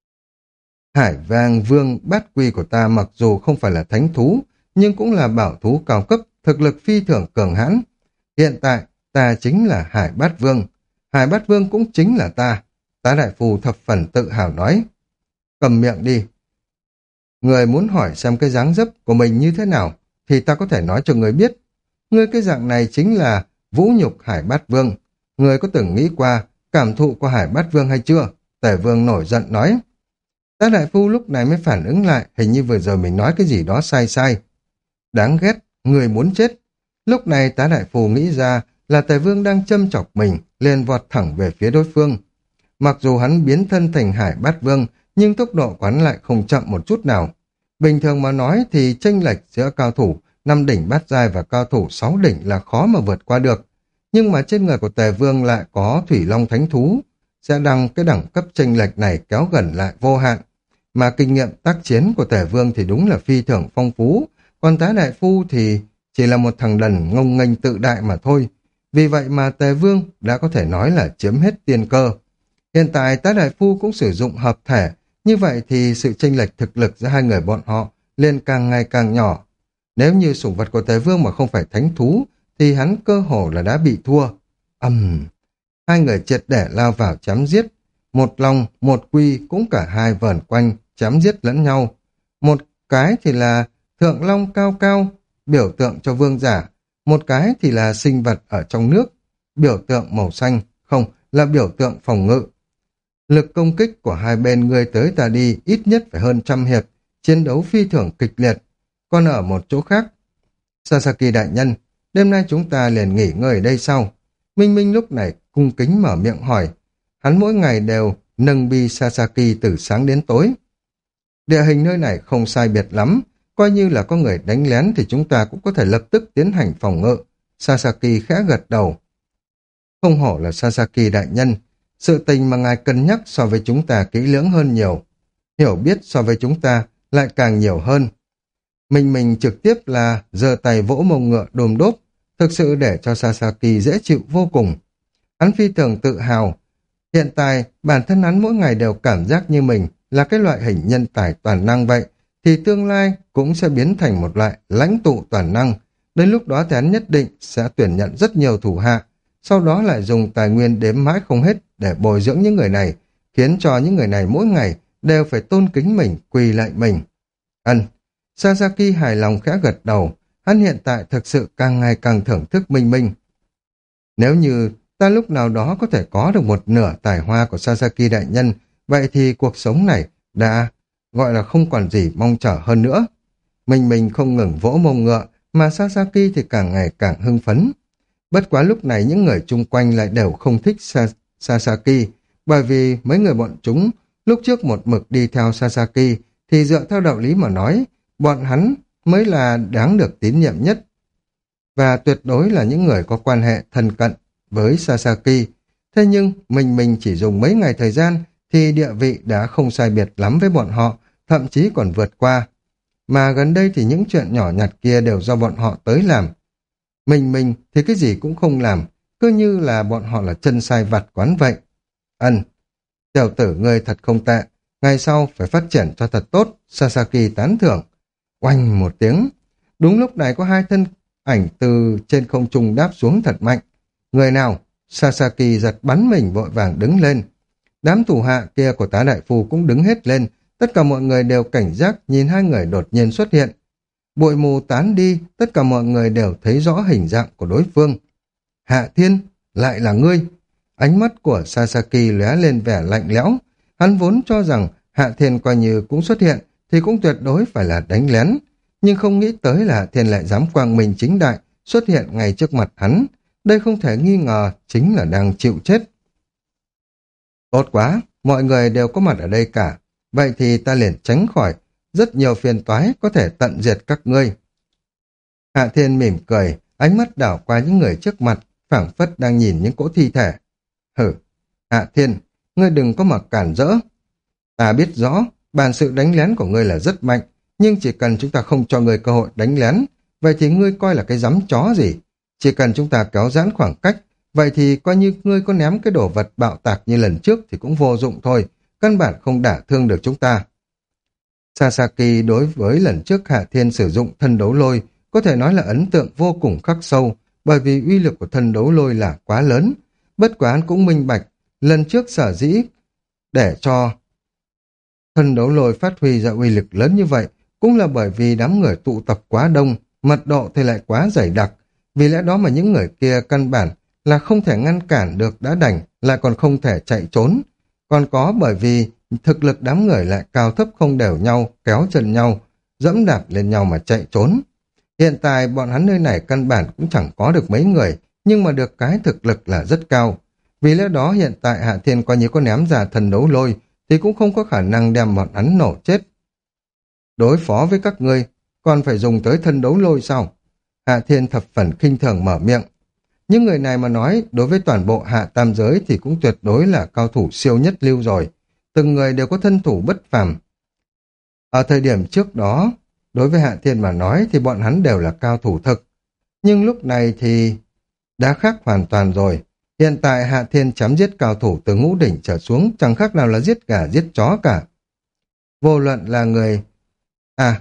Hải Vang Vương Bát Quy của ta mặc dù không phải là thánh thú, nhưng cũng là bảo thú cao cấp, thực lực phi thường cường hãn. Hiện tại, ta chính là Hải Bát Vương. Hải Bát Vương cũng chính là ta. Tá Đại Phu thập phần tự hào nói. Cầm miệng đi. Người muốn hỏi xem cái dáng dấp của mình như thế nào, thì ta có thể nói cho người biết. Người cái dạng này chính là vũ nhục Hải Bát Vương. Người có từng nghĩ qua cảm thụ của Hải Bát Vương hay chưa? Tề Vương nổi giận nói. Tá Đại Phu lúc này mới phản ứng lại, hình như vừa rồi mình nói cái gì đó sai sai. Đáng ghét, người muốn chết. Lúc này Tá Đại Phu nghĩ ra là Tề Vương đang châm chọc mình, liền vọt thẳng về phía đối phương. Mặc dù hắn biến thân thành Hải Bát Vương, nhưng tốc độ của hắn lại không chậm một chút nào. Bình thường mà nói thì chênh lệch giữa cao thủ năm đỉnh bát giai và cao thủ sáu đỉnh là khó mà vượt qua được. Nhưng mà trên người của Tề Vương lại có Thủy Long Thánh Thú, sẽ đăng cái đẳng cấp chênh lệch này kéo gần lại vô hạn. Mà kinh nghiệm tác chiến của Tề Vương thì đúng là phi thường phong phú, còn Tá Đại Phu thì chỉ là một thằng đần ngông nghênh tự đại mà thôi. Vì vậy mà Tề Vương đã có thể nói là chiếm hết tiên cơ. Hiện tại Tá Đại Phu cũng sử dụng hợp thể, như vậy thì sự chênh lệch thực lực giữa hai người bọn họ lên càng ngày càng nhỏ. Nếu như sủng vật của Tề Vương mà không phải thánh thú, thì hắn cơ hồ là đã bị thua. Ầm, um, hai người triệt để lao vào chém giết. Một Long, một Quy cũng cả hai vờn quanh, chém giết lẫn nhau. Một cái thì là Thượng Long cao cao, biểu tượng cho vương giả. một cái thì là sinh vật ở trong nước, biểu tượng màu xanh, không, là biểu tượng phòng ngự. Lực công kích của hai bên người tới ta đi ít nhất phải hơn trăm hiệp, chiến đấu phi thường kịch liệt. Còn ở một chỗ khác, Sasaki đại nhân, đêm nay chúng ta liền nghỉ ngơi ở đây sau. Minh Minh lúc này cung kính mở miệng hỏi. Hắn mỗi ngày đều nâng bi Sasaki từ sáng đến tối. Địa hình nơi này không sai biệt lắm, coi như là có người đánh lén thì chúng ta cũng có thể lập tức tiến hành phòng ngự. Sasaki khẽ gật đầu. Không hổ là Sasaki đại nhân, sự tình mà ngài cân nhắc so với chúng ta kỹ lưỡng hơn nhiều. Hiểu biết so với chúng ta lại càng nhiều hơn. Mình mình trực tiếp là giơ tay vỗ mông ngựa đồm đốp, thực sự để cho Sasaki dễ chịu vô cùng. Hắn phi thường tự hào. Hiện tại, bản thân hắn mỗi ngày đều cảm giác như mình là cái loại hình nhân tài toàn năng vậy, thì tương lai cũng sẽ biến thành một loại lãnh tụ toàn năng. Đến lúc đó thì hắn nhất định sẽ tuyển nhận rất nhiều thủ hạ, sau đó lại dùng tài nguyên đếm mãi không hết để bồi dưỡng những người này, khiến cho những người này mỗi ngày đều phải tôn kính mình, quỳ lại mình. Ân, Sasaki hài lòng khẽ gật đầu, hắn hiện tại thực sự càng ngày càng thưởng thức Minh Minh. Nếu như ta lúc nào đó có thể có được một nửa tài hoa của Sasaki đại nhân, vậy thì cuộc sống này đã gọi là không còn gì mong chờ hơn nữa. Minh Minh không ngừng vỗ mông ngựa, mà Sasaki thì càng ngày càng hưng phấn. Bất quá lúc này những người chung quanh lại đều không thích Sa Sasaki, bởi vì mấy người bọn chúng lúc trước một mực đi theo Sasaki thì dựa theo đạo lý mà nói, bọn hắn mới là đáng được tín nhiệm nhất. Và tuyệt đối là những người có quan hệ thân cận với Sasaki. Thế nhưng mình mình chỉ dùng mấy ngày thời gian thì địa vị đã không sai biệt lắm với bọn họ, thậm chí còn vượt qua. Mà gần đây thì những chuyện nhỏ nhặt kia đều do bọn họ tới làm. Mình mình thì cái gì cũng không làm, cứ như là bọn họ là chân sai vặt quán vậy. Ân, tiểu tử ngươi thật không tệ, ngày sau phải phát triển cho thật tốt, Sasaki tán thưởng. Oanh một tiếng, đúng lúc này có hai thân ảnh từ trên không trung đáp xuống thật mạnh. Người nào? Sasaki giật bắn mình vội vàng đứng lên. Đám thủ hạ kia của tá đại phu cũng đứng hết lên, tất cả mọi người đều cảnh giác nhìn hai người đột nhiên xuất hiện. Bụi mù tán đi, tất cả mọi người đều thấy rõ hình dạng của đối phương. Hạ Thiên, lại là ngươi. Ánh mắt của Sasaki lóe lên vẻ lạnh lẽo. Hắn vốn cho rằng Hạ Thiên coi như cũng xuất hiện thì cũng tuyệt đối phải là đánh lén. Nhưng không nghĩ tới là Hạ Thiên lại dám quang minh chính đại xuất hiện ngay trước mặt hắn. Đây không thể nghi ngờ chính là đang chịu chết. Tốt quá, mọi người đều có mặt ở đây cả. Vậy thì ta liền tránh khỏi rất nhiều phiền toái có thể tận diệt các ngươi. Hạ Thiên mỉm cười, ánh mắt đảo qua những người trước mặt, phảng phất đang nhìn những cỗ thi thể. Hử, Hạ Thiên, ngươi đừng có mà cản rỡ. Ta biết rõ, bản sự đánh lén của ngươi là rất mạnh, nhưng chỉ cần chúng ta không cho ngươi cơ hội đánh lén, vậy thì ngươi coi là cái giấm chó gì. Chỉ cần chúng ta kéo giãn khoảng cách, vậy thì coi như ngươi có ném cái đồ vật bạo tạc như lần trước thì cũng vô dụng thôi, căn bản không đả thương được chúng ta. Sasaki đối với lần trước Hạ Thiên sử dụng thân đấu lôi có thể nói là ấn tượng vô cùng khắc sâu, bởi vì uy lực của thân đấu lôi là quá lớn. Bất quá hắn cũng minh bạch, lần trước sở dĩ để cho thân đấu lôi phát huy ra uy lực lớn như vậy cũng là bởi vì đám người tụ tập quá đông, mật độ thì lại quá dày đặc. Vì lẽ đó mà những người kia căn bản là không thể ngăn cản được đã đành, lại còn không thể chạy trốn. Còn có bởi vì thực lực đám người lại cao thấp không đều nhau, kéo chân nhau, dẫm đạp lên nhau mà chạy trốn. Hiện tại bọn hắn nơi này căn bản cũng chẳng có được mấy người, nhưng mà được cái thực lực là rất cao. Vì lẽ đó hiện tại Hạ Thiên coi như có ném ra thần đấu lôi thì cũng không có khả năng đem bọn hắn nổ chết. Đối phó với các ngươi còn phải dùng tới thân đấu lôi sao? Hạ Thiên thập phần khinh thường mở miệng. Những người này mà nói đối với toàn bộ hạ tam giới thì cũng tuyệt đối là cao thủ siêu nhất lưu rồi. Từng người đều có thân thủ bất phàm. Ở thời điểm trước đó, đối với Hạ Thiên mà nói thì bọn hắn đều là cao thủ thực. Nhưng lúc này thì đã khác hoàn toàn rồi. Hiện tại Hạ Thiên chém giết cao thủ từ ngũ đỉnh trở xuống chẳng khác nào là giết gà giết chó cả. Vô luận là người... À...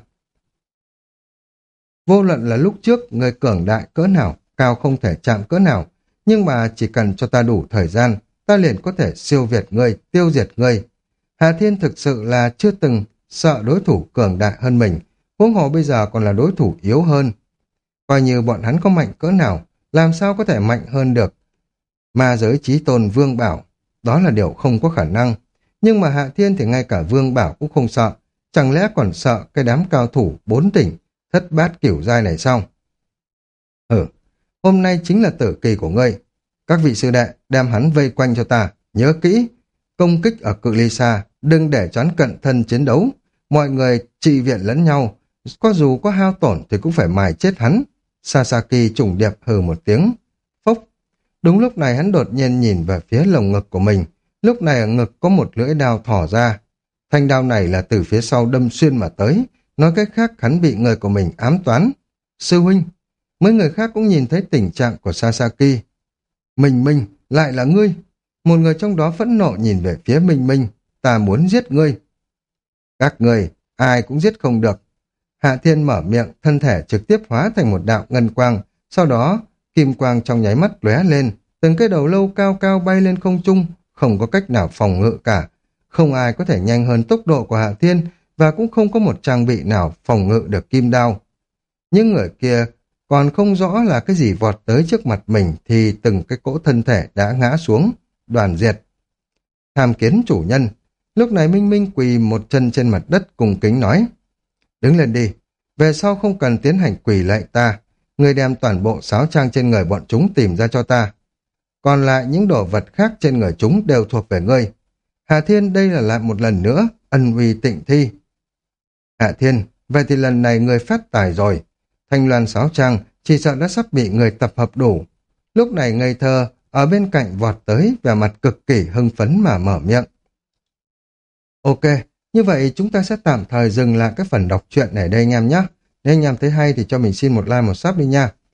Vô luận là lúc trước người cường đại cỡ nào, cao không thể chạm cỡ nào, nhưng mà chỉ cần cho ta đủ thời gian, ta liền có thể siêu việt ngươi, tiêu diệt ngươi. Hà Thiên thực sự là chưa từng sợ đối thủ cường đại hơn mình, huống hồ bây giờ còn là đối thủ yếu hơn. Coi như bọn hắn có mạnh cỡ nào, làm sao có thể mạnh hơn được ma giới chí tôn Vương Bảo. Đó là điều không có khả năng. Nhưng mà Hạ Thiên thì ngay cả Vương Bảo cũng không sợ. Chẳng lẽ còn sợ cái đám cao thủ bốn tỉnh, thất bát cửu giai này sao? Ừ, hôm nay chính là tử kỳ của ngươi. Các vị sư đệ đem hắn vây quanh cho ta, nhớ kỹ. Công kích ở cự ly xa, đừng để choán cận thân chiến đấu. Mọi người trị viện lẫn nhau, có dù có hao tổn thì cũng phải mài chết hắn. Sasaki trùng điệp hừ một tiếng. Phốc. Đúng lúc này hắn đột nhiên nhìn về phía lồng ngực của mình. Lúc này ở ngực có một lưỡi đao thỏ ra. Thanh đao này là từ phía sau đâm xuyên mà tới. Nói cách khác hắn bị người của mình ám toán. Sư huynh. Mấy người khác cũng nhìn thấy tình trạng của Sasaki. Minh Minh, lại là ngươi. Một người trong đó phẫn nộ nhìn về phía Minh Minh. Ta muốn giết ngươi. Các ngươi, ai cũng giết không được. Hạ Thiên mở miệng, thân thể trực tiếp hóa thành một đạo ngân quang. Sau đó, kim quang trong nháy mắt lóe lên. Từng cái đầu lâu cao cao bay lên không trung, không có cách nào phòng ngự cả. Không ai có thể nhanh hơn tốc độ của Hạ Thiên, và cũng không có một trang bị nào phòng ngự được kim đao. Những người kia còn không rõ là cái gì vọt tới trước mặt mình thì từng cái cỗ thân thể đã ngã xuống, đoàn diệt. Tham kiến chủ nhân. Lúc này Minh Minh quỳ một chân trên mặt đất cùng kính nói. Đứng lên đi, về sau không cần tiến hành quỳ lạy ta. Người đem toàn bộ sáo trang trên người bọn chúng tìm ra cho ta. Còn lại những đồ vật khác trên người chúng đều thuộc về ngươi. Hạ Thiên, đây là lại một lần nữa, ân uy tịnh thi. Hạ Thiên, vậy thì lần này người phát tài rồi. Thanh loan sáo trang chỉ sợ đã sắp bị người tập hợp đủ. Lúc này ngây thơ ở bên cạnh vọt tới, vẻ mặt cực kỳ hưng phấn mà mở miệng. Ok, như vậy chúng ta sẽ tạm thời dừng lại cái phần đọc truyện này đây anh em nhé. Nếu anh em thấy hay thì cho mình xin một like một sub đi nha.